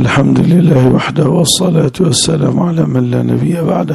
الحمد لله وحده والصلاة والسلام على من لا نبي بعده.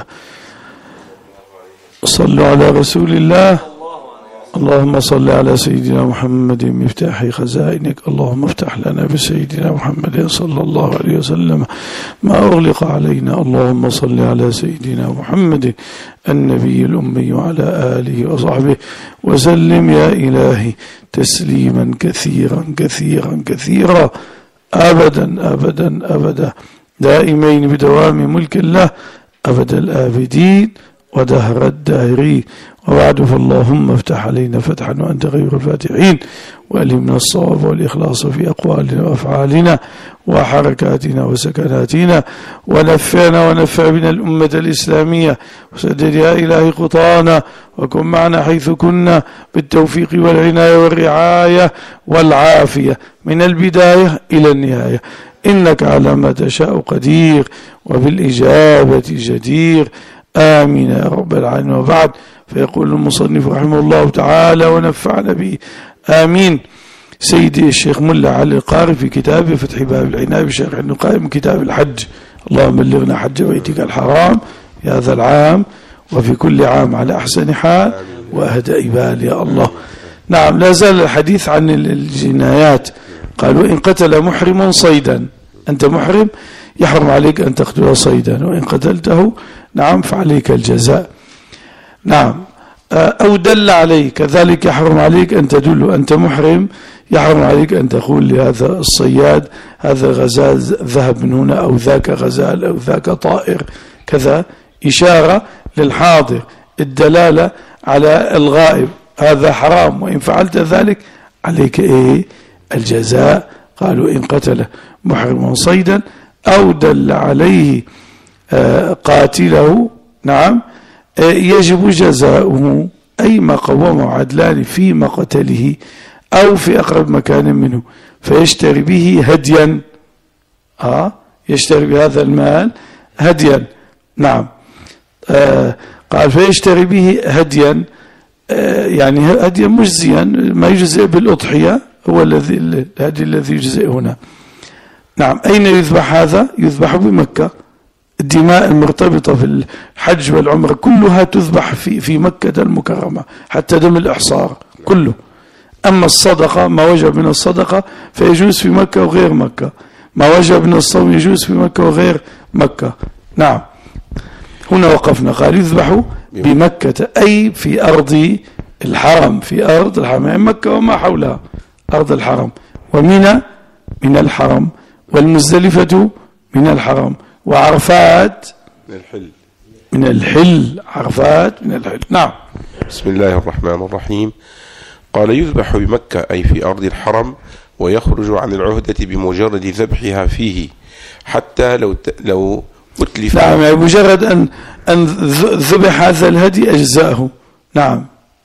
صلوا على رسول الله. اللهم صل على سيدنا محمد مفتاح خزائنك. اللهم افتح لنا بسيدنا محمد صلى الله عليه وسلم ما أغلق علينا. اللهم صل على سيدنا محمد النبي الأمي وعلى آله وصحبه وسلم يا إلهي تسليما كثيرا كثيرا كثيرا أبدا أبدا أبدا دائمين بدوام ملك الله أبد الآبدين ودهر الداهرين. وبعد فاللهم افتح علينا فتحا وأنت غير الفاتحين وألهمنا الصواب والإخلاص في أقوالنا وأفعالنا وحركاتنا وسكناتنا ونفعنا ونفع بنا الأمة الإسلامية وسدد يا إلهي خطانا وكن معنا حيث كنا بالتوفيق والعناية والرعاية والعافية من البداية إلى النهاية إنك على ما تشاء قدير وبالإجابة جدير. آمين يا رب العالمين. وبعد فيقول المصنف رحمه الله تعالى ونفعنا به آمين. سيدي الشيخ ملا علي القاري في كتابه فتح باب العناية بشرح النقاء من كتاب الحج. اللهم بلغنا حج بيتك الحرام في هذا العام وفي كل عام على أحسن حال وأهدى بال يا الله. نعم، لا زال الحديث عن الجنايات. قال وإن قتل محرم صيدا، أنت محرم يحرم عليك أن تقتل صيدا، وإن قتلته نعم فعليك الجزاء. نعم، أو دل عليه كذلك يحرم عليك أن تدل. أنت محرم يحرم عليك أن تقول لهذا الصياد هذا غزال ذهب من هنا أو ذاك غزال أو ذاك طائر كذا، إشارة للحاضر، الدلالة على الغائب، هذا حرام وإن فعلت ذلك عليك إيه الجزاء. قالوا إن قتل محرم صيدا أو دل عليه قاتله نعم يجب جزاؤه، أي ما قومه عدلان في مقتله أو في أقرب مكان منه فيشتري به هديا. يشتري بهذا المال هديا. نعم، قال فيشتري به هديا، يعني هديا مجزيا ما يجزئ بالأضحية هو الهدي الذي يجزئ هنا. نعم، أين يذبح هذا؟ يذبح بمكة. الدماء المرتبطة في الحج والعمرة كلها تذبح في مكة المكرمة، حتى دم الإحصار كله. أما الصدقة ما وجب من الصدقة فيجوز في مكة وغير مكة، ما وجب من الصوم يجوز في مكة وغير مكة. نعم، هنا وقفنا. قال يذبح بمكة أي في أرض الحرم، في أرض الحرم يعني مكة وما حولها أرض الحرم، ومنى من الحرم، والمزدلفة من الحرم، وعرفات من الحل. عرفات من الحل. نعم. بسم الله الرحمن الرحيم. قال يذبح بمكة أي في أرض الحرم ويخرج عن العهدة بمجرد ذبحها فيه حتى لو أتلف. نعم، يعني مجرد أن ذبح هذا الهدي أجزاءه. نعم،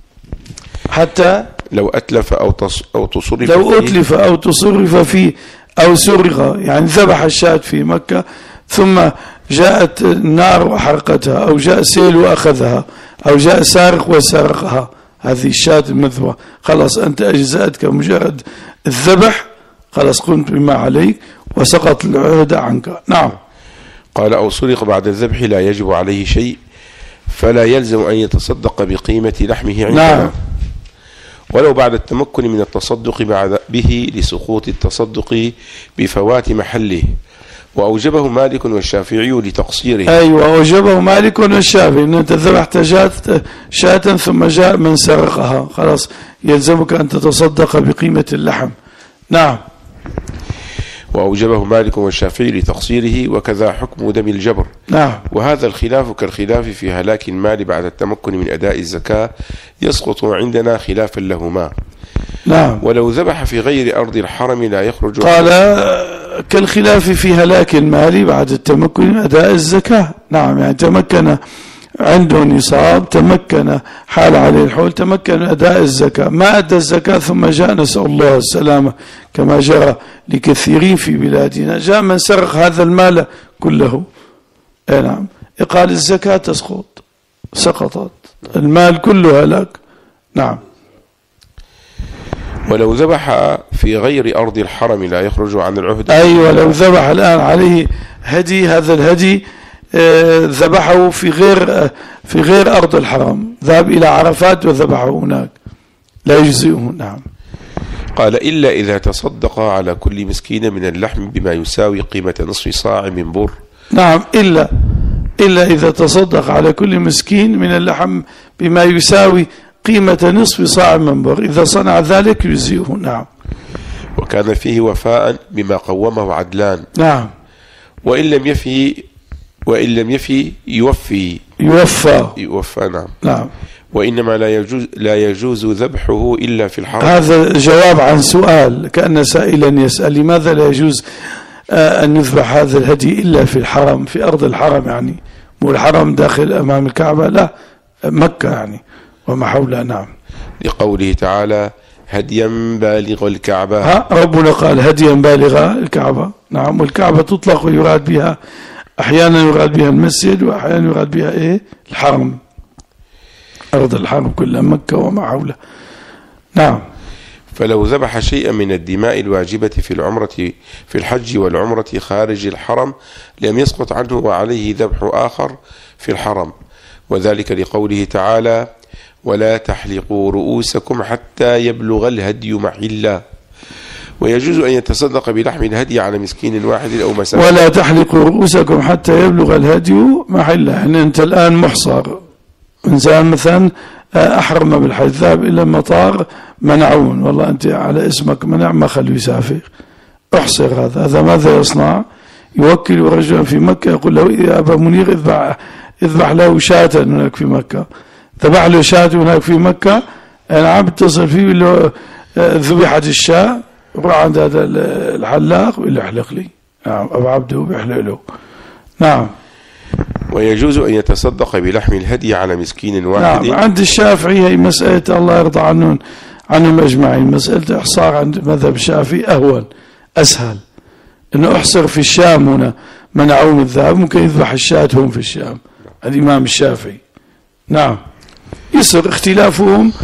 حتى لو أتلف أو تصرف لو أتلف أو تصرف فيه أو سرق، يعني ذبح الشاة في مكة ثم جاءت النار وحرقتها، أو جاء سيل وأخذها، أو جاء سارق وسرقها، هذه الشاة المذبوحة خلاص أنت أجزأتك مجرد الذبح، خلاص قمت بما عليك وسقط العهد عنك. نعم. قال أو سرق بعد الذبح لا يجب عليه شيء فلا يلزم أن يتصدق بقيمة لحمه عندنا. نعم. ولو بعد التمكن من التصدق به لسقوط التصدق بفوات محله. وأوجبه مالك والشافعي لتقصيره. أيوة، أوجبه مالك والشافعي أن أنت ذبحت شاة ثم جاء من سرقها، خلاص يلزمك أن تتصدق بقيمة اللحم. نعم. وأوجبه مالك والشافعي لتقصيره، وكذا حكم دم الجبر. نعم. وهذا الخلاف كالخلاف في هلاك المال بعد التمكن من أداء الزكاة، يسقط عندنا خلافا لهما. نعم. ولو ذبح في غير أرض الحرم لا يخرج. قال كالخلاف في هلاك المال بعد التمكن من أداء الزكاة. نعم، يعني تمكن عنده نصاب، تمكن حال عليه الحول، تمكن من أداء الزكاة، ما أدى الزكاة ثم جاء نسأل الله السلامة كما جرى لكثيرين في بلادنا، جاء من سرق هذا المال كله. نعم، قال الزكاة تسقط، سقطت، المال كله هلاك. نعم. ولو ذبح في غير أرض الحرم لا يخرج عن العهدة. أيوة، لو ذبح الآن عليه هدي، هذا الهدي ذبحه في غير أرض الحرم، ذهب إلى عرفات وذبحه هناك، لا يجزئه. نعم. قال إلا إذا تصدق على كل مسكين من اللحم بما يساوي قيمة نصف صاع من بر. نعم، إلا إذا تصدق على كل مسكين من اللحم بما يساوي قيمة نصف صاع من بر، إذا صنع ذلك يجزئه. نعم. وكان فيه وفاء بما قومه عدلان. نعم. وإن لم يفي يوفى. نعم. وإنما لا يجوز ذبحه إلا في الحرم. هذا جواب عن سؤال، كأن سائلا يسأل لماذا لا يجوز أن يذبح هذا الهدي إلا في الحرم، في أرض الحرم، يعني مو الحرم داخل أمام الكعبة، لا، مكة يعني وما حولها. نعم. لقوله تعالى هديا بالغ الكعبة. ربنا قال هديا بالغ الكعبة. نعم. والكعبة تطلق ويراد بها أحيانا يراد بها المسجد، وأحيانا يراد بها الحرم، أرض الحرم كلها، مكة وما حولها. نعم. فلو ذبح شيئا من الدماء الواجبة في الحج والعمرة خارج الحرم لم يسقط عنه وعليه ذبح آخر في الحرم، وذلك لقوله تعالى ولا تحلقوا رؤوسكم حتى يبلغ الهدي محله. ويجوز أن يتصدق بلحم الهدي على مسكين واحد أو مساكين. ولا تحلقوا رؤوسكم حتى يبلغ الهدي محله، يعني أنت الآن محصر، إنسان مثلا أحرم بالحج، ذهب إلى المطار منعون، والله أنت على اسمك منع، ما خلوا يسافر، احصر. هذا ماذا يصنع؟ يوكل رجلا في مكة يقول له يا أبا منير اذبح له شاة هناك في مكة، ذبح له شاة هناك في مكة، أنا عم بتصل فيه يقول له ذبحت الشاة، روح عند هذا الحلاق ويقول له احلق لي. نعم. أبو عبده بيحلق له. نعم. ويجوز أن يتصدق بلحم الهدي على مسكين واحد. نعم. عند الشافعي هي مسألة الله يرضى عنهم أجمعين، مسألة إحصار عند مذهب الشافعي أهون أسهل، إنه أحصر في الشام هنا منعون الذهب، ممكن يذبح الشاة هم في الشام، الإمام الشافعي. نعم. يصير اختلافهم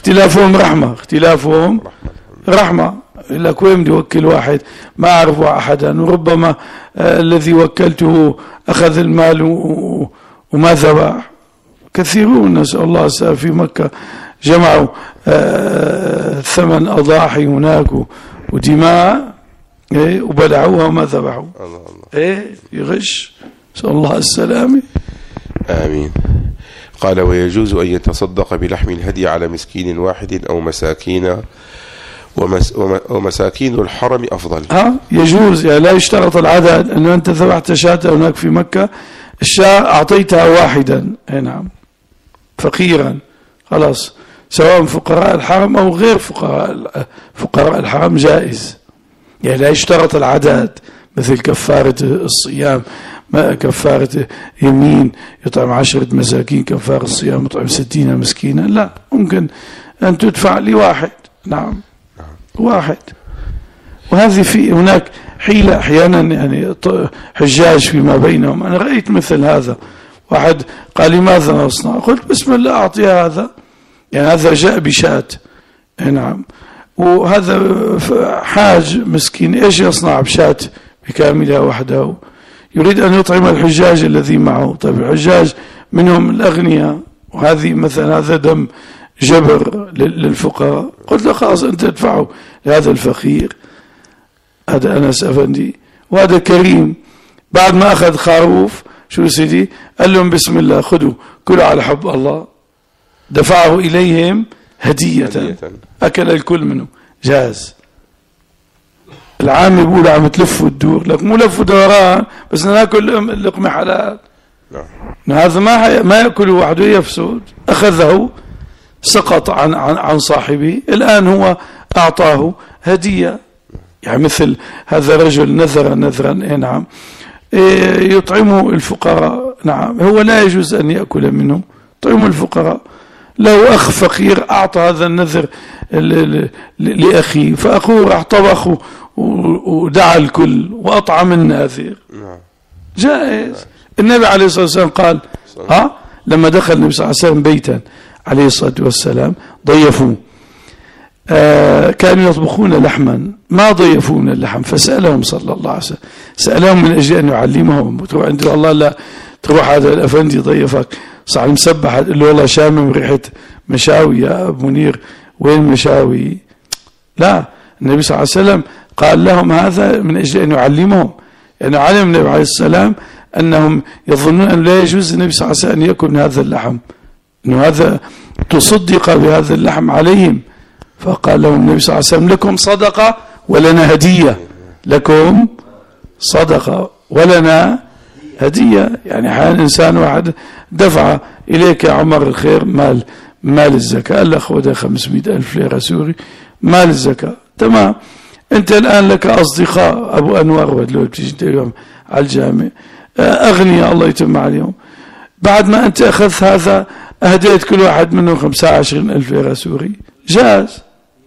رحمة، لك وين بدي أوكل واحد ما أعرف أحدا، وربما الذي وكلته أخذ المال وما ذبح. كثيرون نسأل الله في مكة جمعوا 8 أضاحي هناك ودماء وبلعوها وما ذبحوا. يغش، نسأل الله السلامة. آمين. قال ويجوز أن يتصدق بلحم الهدي على مسكين واحد أو مساكين، ومساكين الحرم أفضل. يجوز، يعني لا يشترط العدد، أنه أنت ذبحت شاة هناك في مكة، الشاة أعطيتها واحدا، نعم، فقيرا، خلاص، سواء فقراء الحرم أو غير فقراء الحرم جائز، يعني لا يشترط العدد، مثل كفارة الصيام، كفارة يمين يطعم 10 مساكين، كفارة الصيام يطعم 60 مسكينا، لا، ممكن أن تدفع لواحد. نعم. واحد. وهذه في هناك حيلة أحيانا، يعني حجاج فيما بينهم، أنا رأيت مثل هذا، واحد قال لي ماذا نصنع؟ قلت بسم الله أعطي هذا، يعني هذا جاء بشاة، نعم، وهذا حاج مسكين إيش يصنع بشاة بكاملها وحده؟ يريد أن يطعم الحجاج الذي معه. طيب الحجاج منهم الأغنياء، وهذه مثلا هذا دم جبر للفقراء، قلت له خلاص أنت تدفعه لهذا الفقير، هذا أنس أفندي، وهذا كريم، بعد ما أخذ خروف شو سيدي قال لهم بسم الله خذوا كلوا على حب الله، دفعه إليهم هدية. أكل الكل منه، جاز. العام يقول عم تلفوا الدور، لك مو لفوا دوران، بس ناكل لقمة حلال. هذا ما يأكل وحده يفسد، أخذه سقط عن صاحبه، الآن هو أعطاه هدية. يعني مثل هذا الرجل نذرا، نعم، يطعمه الفقراء، نعم، هو لا يجوز أن يأكل منه، طعمه الفقراء. لو أخ فقير أعطى هذا النذر لأخيه، فأخوه راح طبخ ودعا الكل وأطعم الناذر، جائز. النبي عليه الصلاة والسلام قال لما دخل النبي صلى الله عليه وسلم بيتا عليه الصلاة والسلام ضيفوه، كانوا يطبخون لحما ما ضيفون اللحم، فسألهم صلى الله عليه وسلم، سألهم من أجل أن يعلمهم. تروح عند الله لا تروح هذا الأفندي ضيفك صح المسبح تقول له والله شامم ريحة مشاوي يا أبو منير، وين مشاوي؟ لا، النبي صلى الله عليه وسلم قال لهم هذا من أجل أن يعلمهم، يعني علم النبي عليه السلام أنهم يظنون أن لا يجوز النبي صلى الله عليه وسلم أن يأكل من هذا اللحم، أنه هذا تصدق بهذا اللحم عليهم. فقال لهم النبي صلى الله عليه وسلم لكم صدقة ولنا هدية، لكم صدقة ولنا هدية. يعني حال إنسان واحد دفع إليك يا عمر الخير مال الزكاة، قال له خذ 500,000 ليرة سوري مال الزكاة، تمام. أنت الآن لك أصدقاء أبو أنور ودلو بتيجي اليوم على الجامع أغنياء الله يتم عليهم، بعد ما أنت أخذت هذا أهديت كل واحد منهم 25,000 ليرة سوري، جاز.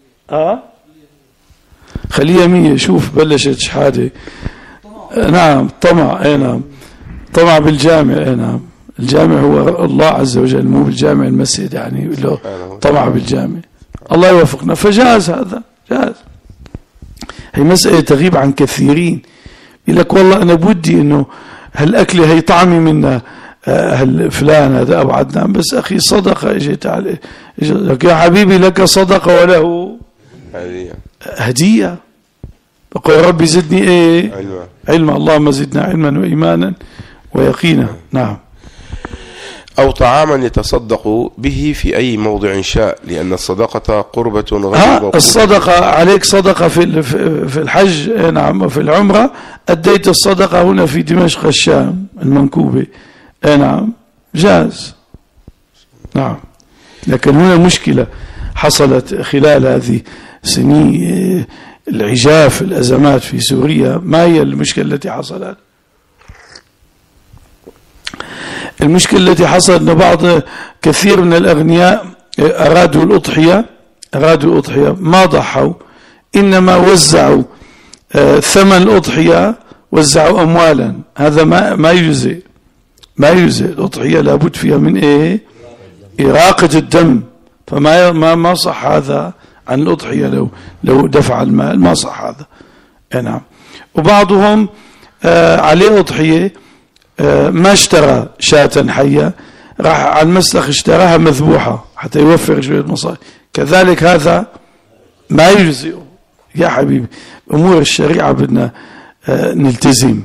خليها 100. شوف بلشت شحادة. نعم طمع. نعم طمع بالجامع. نعم الجامع هو الله عز وجل، مو بالجامع المسجد، يعني له طمع بالجامع. الله يوفقنا. فجاز هذا، جاز. هي مسألة تغيب عن كثيرين، يقول لك والله أنا بودي إنه هالأكلة هي طعمي منها فلان هذا أبو عدنان، بس أخي صدقة إجيت عليه، لك يا حبيبي لك صدقة وله هدية. بقول يا ربي زدني إيه؟ علما. اللهم زدنا علما وإيمانا ويقينا. نعم. أو طعاما يتصدق به في أي موضع شاء، لأن الصدقة قربة غير الصدقة عليك صدقة في الحج. نعم. وفي العمرة أديت الصدقة هنا في دمشق الشام المنكوبة. نعم جاز. نعم. لكن هنا مشكلة حصلت خلال هذه سنين العجاف الأزمات في سوريا. ما هي المشكلة التي حصلت؟ المشكلة التي حصلت أن بعض كثير من الأغنياء أرادوا الأضحية ما ضحوا، إنما وزعوا ثمن الأضحية، وزعوا أموالا. هذا ما يجزئ. الأضحية لابد فيها من إيه؟ إراقة الدم. فما صح هذا عن الأضحية لو دفع المال، ما صح هذا. نعم. وبعضهم عليه أضحية ما اشترى شاة حية، راح على المسلخ اشتراها مذبوحة حتى يوفر شوية مصاري، كذلك هذا ما يجزئه. يا حبيبي أمور الشريعة بدنا نلتزم،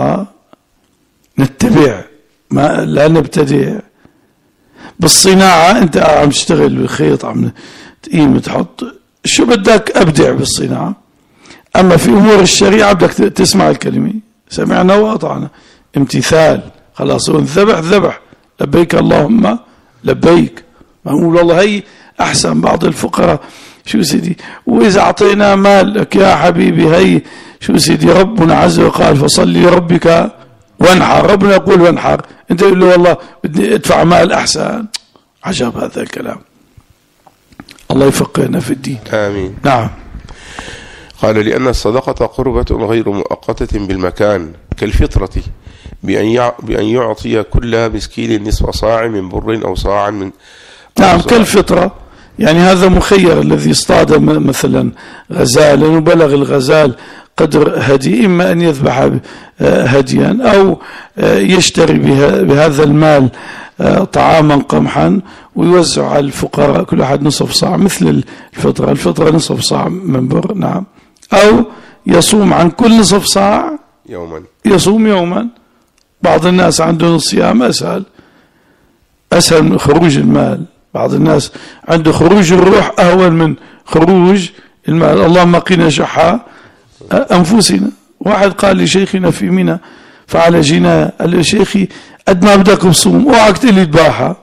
نتبع، ما لا نبتدع. بالصناعة أنت عم تشتغل بالخيط، عم تقيم تحط شو بدك، أبدع بالصناعة. أما في أمور الشريعة بدك تسمع الكلمة، سمعنا وأطعنا، امتثال. خلاص ذبح لبيك اللهم لبيك. ما نقول والله هي أحسن. بعض الفقراء شو سيدي، وإذا أعطينا مالك يا حبيبي هي شو سيدي، ربنا عز وجل فصلي لربك وانحر. ربنا يقول وانحر، أنت تقول له والله بدي أدفع مال أحسن. عجب هذا الكلام. الله يفقهنا في الدين. آمين. نعم. قال لأن الصدقة قربة غير مؤقتة بالمكان كالفطرة، بأن يعطي كل مسكين نصف صاع من بر أو صاع من نعم كالفطرة. يعني هذا مخير الذي اصطاد مثلا غزالا وبلغ الغزال قدر هدي، إما أن يذبح هديا أو يشتري بهذا المال طعاما قمحا ويوزع على الفقراء كل أحد نصف صاع مثل الفطرة نصف صاع من بر. نعم. أو يصوم عن كل نصف صاع يصوم يوما. بعض الناس عندهم الصيام أسهل من خروج المال. بعض الناس عنده خروج الروح أهون من خروج المال. اللهم قنا شح أنفسنا. واحد قال لشيخنا في منى فعل جناية، قال له شيخي قد ما بدك بصوم، اوعك تقول لي ذباحة،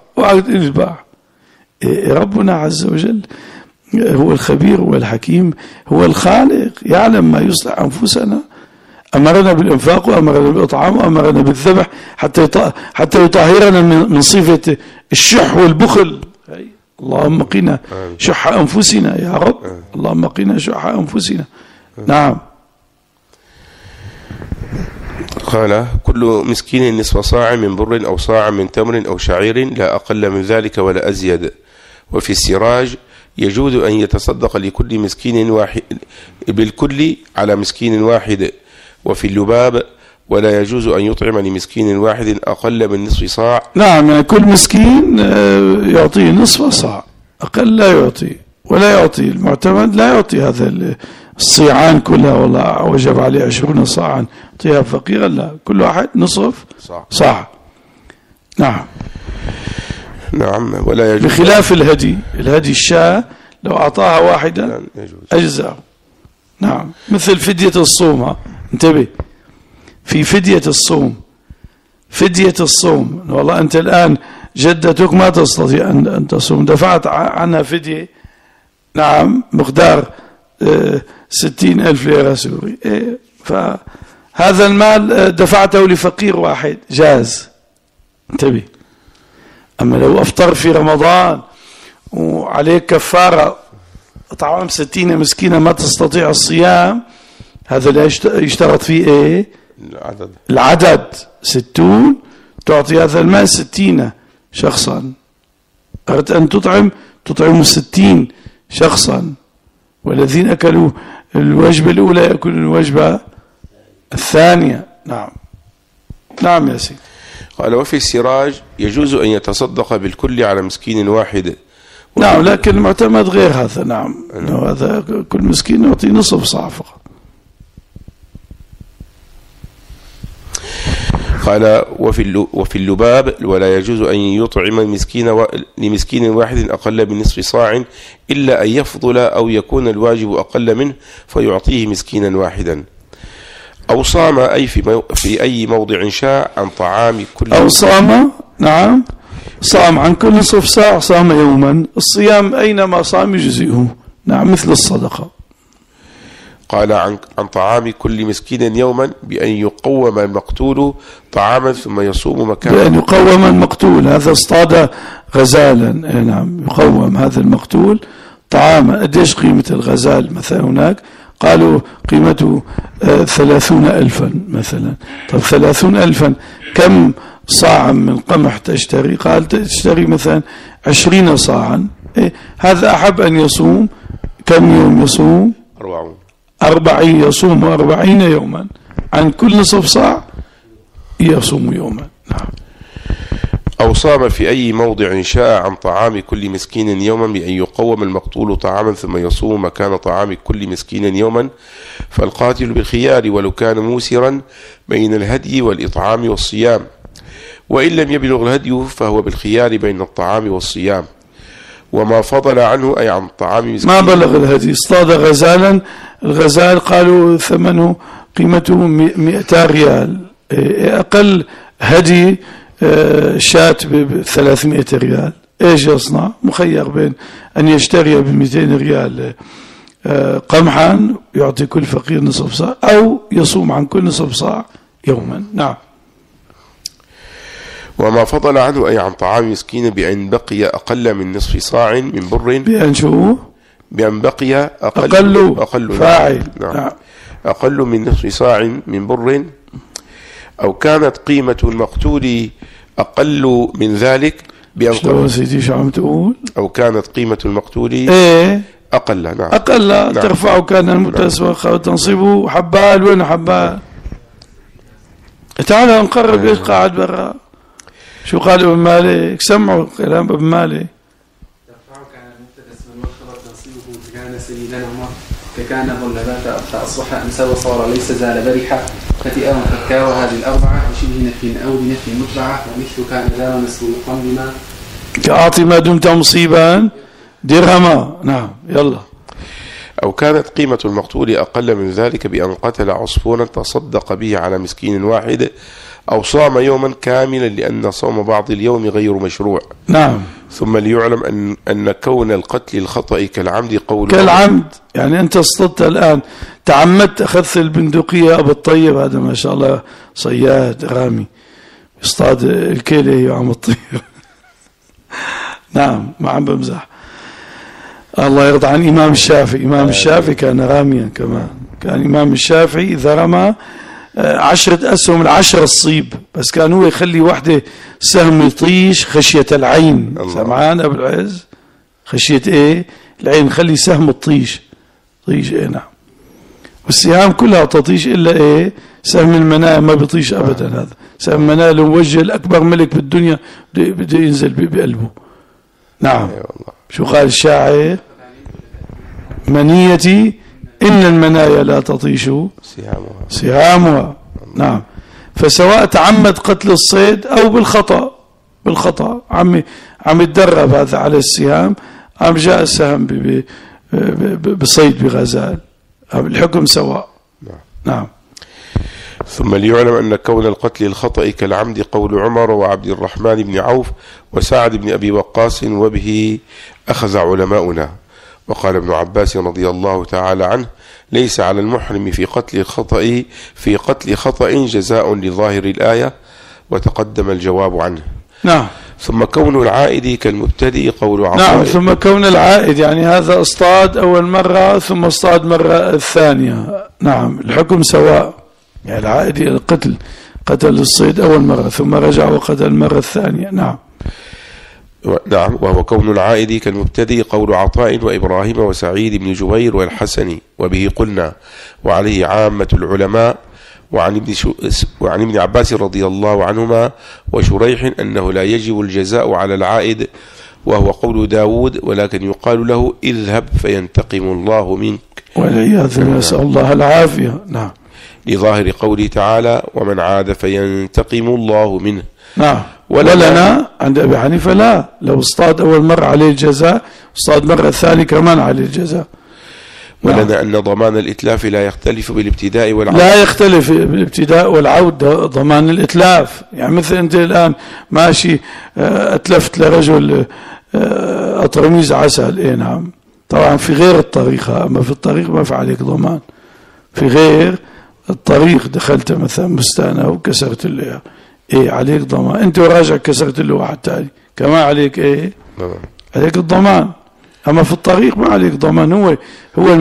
ربنا عز وجل هو الخبير والحكيم، هو الخالق، يعلم ما يصلح أنفسنا. أمرنا بالإنفاق وأمرنا بالإطعام وأمرنا بالذبح حتى يطهرنا من صفة الشح والبخل. اللهم قنا شح أنفسنا يا رب. اللهم قنا شح أنفسنا. نعم. قال كل مسكين نصف صاع من بر أو صاع من تمر أو شعير لا أقل من ذلك ولا أزيد. وفي السراج يجوز أن يتصدق لكل مسكين واحد بالكل على مسكين واحد. وفي اللباب ولا يجوز أن يطعم لمسكين واحد أقل من نصف صاع. نعم، يعني كل مسكين يعطيه نصف صاع، أقل لا يعطي، ولا يعطي المعتمد، لا يعطي هذا الصيعان كلها، والله وجب عليه 20 صاعا يعطيها فقيرا، لا، كل واحد نصف صاع. نعم. نعم. ولا يجوز بخلاف الهدي الشاة لو أعطاها واحدا أجزاء. نعم، مثل فدية الصوم. انتبه، في فدية الصوم والله أنت الآن جدتك ما تستطيع أن تصوم، دفعت عنها فدية، نعم، مقدار 60,000 ليرة سوري، فهذا المال دفعته لفقير واحد، جاز. انتبه. أما لو أفطر في رمضان وعليك كفارة طعام 60 مسكينة ما تستطيع الصيام، هذا اللي يشترط فيه ايه؟ العدد 60، تعطي هذا المال 60 شخصا. أردت أن تطعم 60 شخصا، والذين أكلوا الوجبة الأولى يأكلوا الوجبة الثانية. نعم يا سيدي. قال وفي السراج يجوز أن يتصدق بالكل على مسكين واحد. نعم، لكن المعتمد غير هذا. نعم، هذا كل مسكين يعطي نصف صاع فقط. قال وفي اللباب ولا يجوز أن يطعم لمسكين واحد أقل من نصف صاع إلا أن يفضل أو يكون الواجب أقل منه فيعطيه مسكينا واحدا. أو صام أي في أي موضع شاء عن طعام كل. أو صام، نعم، صام عن كل نصف ساعة، صام يوما. الصيام أينما صام يجزئه. نعم، مثل الصدقة. قال عن طعام كل مسكين يوما بأن يقوم المقتول طعاما ثم يصوم مكانه. بأن يقوم المقتول، هذا اصطاد غزالا، نعم، يقوم هذا المقتول طعاما. قديش قيمة الغزال مثلا هناك؟ قالوا قيمته 30,000 مثلا. طب 30,000 كم صاعا من قمح تشتري؟ قال تشتري مثلا 20 صاعا. هذا أحب أن يصوم كم يوم يصوم؟ 40 يصوم 40 يوما عن كل نصف صاع يصوم يوما. نعم. أو صام في أي موضع شاء عن طعام كل مسكين يوما بأن يقوم المقتول طعاما ثم يصوم مكان طعام كل مسكين يوما، فالقاتل بالخيار ولو كان موسرا بين الهدي والإطعام والصيام، وإن لم يبلغ الهدي فهو بالخيار بين الطعام والصيام. وما فضل عنه أي عن طعام مسكين. ما بلغ الهدي، اصطاد غزالا، الغزال قالوا ثمنه قيمته 200 ريال، أقل هدي شاة ب300 ريال. ايش يصنع؟ مخير بين أن يشتري ب200 ريال قمحا يعطي كل فقير نصف صاع، أو يصوم عن كل نصف صاع يوما. نعم. وما فضل عنه أي عن طعام مسكين بأن بقي أقل من نصف صاع من بر. بأن شو؟ بأن بقي أقل فاعل. نعم. أقل من نصف صاع من بر، أو كانت قيمة المقتول أقل من ذلك بأن. شو سيدي شو عم تقول؟ أو كانت قيمة المقتول أقل. نعم. أقل. نعم. ترفعه كان المتسوق وتنصبه حبال. وين حبال؟ تعال نقرب. ايش قاعد برا؟ شو قال ابن مالك؟ سمعوا كلام ابن مالك. ترفعه كان المتدس والمخرج تنصيبه كان سيدنا عمر كان ظلبات فأصبح أمسى وصار ليس زال برحا فتئة فكا. وهذه الأربعة بشبه نفي أو بنفي متبعة، ومثل كان ذا ونسب مقدما كأعطي ما دمت مصيبا درهما. نعم. يلا. أو كانت قيمة المقتول أقل من ذلك بأن قتل عصفورا تصدق به على مسكين واحد، أو صام يوما كاملا لأن صوم بعض اليوم غير مشروع. نعم. ثم ليعلم أن كون القتل الخطأ كالعمد قول كالعمد، يعني أنت اصطدت الآن، تعمدت، أخذت البندقية أبو الطيب، هذا ما شاء الله صياد رامي يصطاد الكيلة وعم الطير. نعم، ما عم بمزح. الله يرضى عن إمام الشافعي. إمام الشافعي كان راميا كمان. كان إمام الشافعي إذا رمى 10 أسهم 10 الصيب، بس كان هو يخلي واحدة سهم يطيش خشية العين. سمعان أبو العز؟ خشية إيه؟ العين خلي سهم الطيش طيش. نعم. والسهام كلها تطيش إلا سهم المنايا ما بيطيش أبدا. هذا سهم المنايا لو وجه الأكبر ملك بالدنيا بده ينزل بقلبه. نعم. شو قال الشاعر؟ منيتي إن المنايا لا تطيش سهامها. نعم. فسواء تعمد قتل الصيد أو بالخطأ عم يتدرب هذا على السهام، عم جاء السهم بصيد بغزال، الحكم سواء. نعم. ثم ليعلم أن كون القتل الخطأ كالعمد قول عمر وعبد الرحمن بن عوف وسعد بن أبي وقاص، وبه أخذ علماؤنا. وقال ابن عباس رضي الله تعالى عنه: ليس على المحرم في قتل خطأ جزاء لظاهر الآية، وتقدم الجواب عنه. نعم. ثم كون العائد كالمبتدئ قول عطاء. نعم. ثم كون العائد يعني هذا اصطاد أول مرة ثم اصطاد مرة الثانية. نعم. الحكم سواء، يعني العائد قتل الصيد أول مرة ثم رجع وقتل المرة الثانية. نعم. نعم. وهو كون العائد كالمبتدئ قول عطاء وإبراهيم وسعيد بن جبير والحسن، وبه قلنا وعليه عامة العلماء. وعن ابن عباس رضي الله عنهما وشريح أنه لا يجب الجزاء على العائد، وهو قول داود: ولكن يقال له اذهب فينتقم الله منك، والعياذ بالله، نسأل الله العافية. نعم. لظاهر قوله تعالى: ومن عاد فينتقم الله منه. نعم. ولنا عند أبي حنيفة لا، لو اصطاد أول مرة عليه الجزاء، اصطاد مرة الثانية كمان عليه الجزاء. ولنا أن ضمان الإتلاف لا يختلف بالابتداء والعود. لا يختلف بالابتداء والعود ضمان الإتلاف. يعني مثل أنت الآن ماشي أتلفت لرجل أطرميز عسل، نعم، طبعا في غير الطريق، أما في الطريق ما في عليك ضمان. في غير الطريق دخلت مثلا بستانة وكسرت له، عليك ضمان. أنت وراجع كسرت له واحد تاني كمان عليك عليك الضمان. أما في الطريق ما عليك ضمان. هو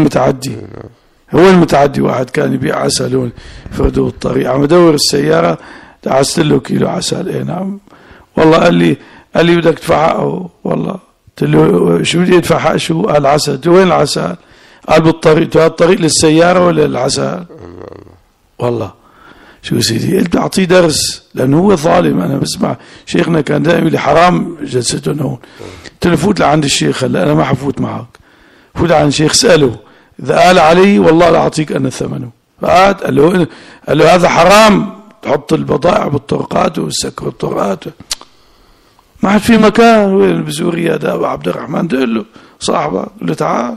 المتعدي. واحد كان يبيع عسل فردوا الطريق، عم ادور السيارة دعست له كيلو عسل، نعم، والله قال لي بدك تدفع حقه. والله قلت له شو بدي ادفع حق شو؟ قال عسل. وين العسل؟ قال بالطريق. هذا الطريق للسيارة ولا للعسل؟ والله شو سيدي، قلت اعطيه درس لانه هو ظالم. انا بسمع شيخنا كان دائما يقول لي حرام جلسته هون. قلت له فوت لعند الشيخ، هلا انا ما حفوت معك، فوت عند الشيخ اساله، اذا قال علي والله لا اعطيك انا ثمنه. فقعد قال له هذا حرام تحط البضائع بالطرقات والسكر الطرقات، ما عاد في مكان. وين بسوريا ده ابو عبد الرحمن؟ تقول له صاحبك، قل له تعال.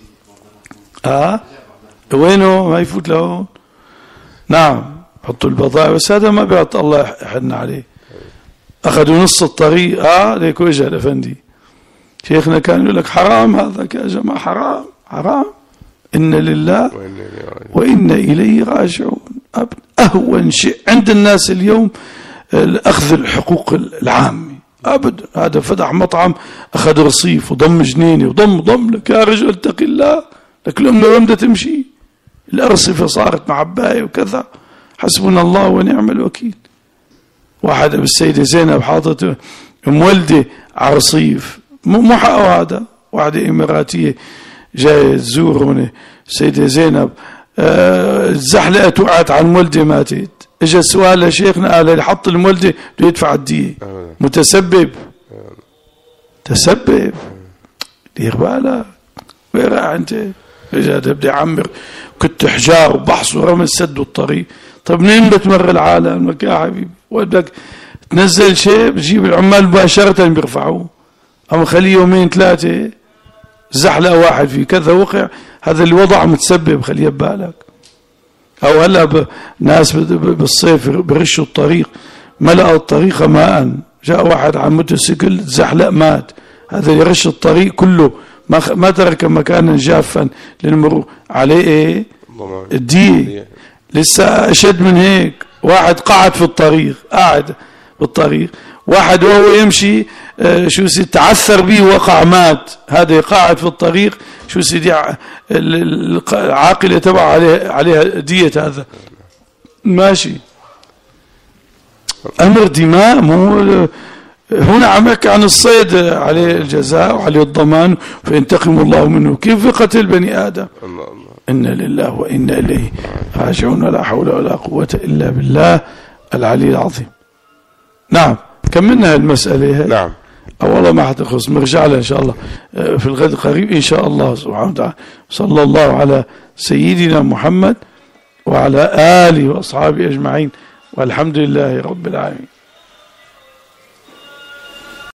وينه؟ ما يفوت لهون. نعم، حطوا البضائع، بس هذا ما بيعطي الله يحن عليه. أخذوا نص الطريق. ليك وجه الأفندي شيخنا كان يقول لك حرام هذا يا جماعة، حرام. إن لله وإن إليه راجعون. أهون شيء عند الناس اليوم أخذ الحقوق العامة. أبدا. هذا فتح مطعم أخذ رصيف وضم جنينة وضم لك يا رجل اتق الله، لك الأمة وين بدها تمشي؟ الأرصفة صارت معباية وكذا. حسبنا الله ونعم الوكيل. واحد بالسيدة زينب حاطت مولدة على رصيف، مو حقه هذا. واحدة إماراتية جاية تزور هنا السيدة زينب، زحلقت وقعت على المولدة ماتت. اجى السؤال لشيخنا، قال اللي حط المولدة بده يدفع الدية. متسبب. دير بالك وين رايح انت؟ اجى بدي يعمر، كنت حجار وبحص ورمل سد الطريق. طب منين بتمر العالم لك يا حبيبي؟ بدك تنزل شيء بتجيب العمال مباشرة بيرفعوه، اما خليه يومين ثلاثة زحلقة واحد في كذا وقع. هذا اللي وضع متسبب، خليه ببالك. او هلا ناس بالصيف برشوا الطريق، ملأ الطريق ماء، جاء واحد على موتوسيكل زحلق مات. هذا يرش الطريق كله، ما ترك مكانا جافا للمرور عليه الدية. لسه أشد من هيك، واحد قعد في الطريق، قاعد بالطريق، واحد وهو يمشي شو سيدي تعثر به وقع مات. هذا قاعد في الطريق، شو سيدي العاقلة تبع عليها دية. هذا ماشي أمر دماء، مو هنا عم يحكي عن الصيد عليه الجزاء وعليه الضمان فينتقم الله منه. كيف في قتل بني آدم؟ إنا لله وإنا إليه راجعون ولا حول ولا قوة إلا بالله العلي العظيم. نعم كملنا المسألة. نعم. والله ما حتخلص، نرجع لها إن شاء الله في الغد القريب إن شاء الله سبحانه وتعالى. صلى الله على سيدنا محمد وعلى آله وأصحابه أجمعين والحمد لله رب العالمين.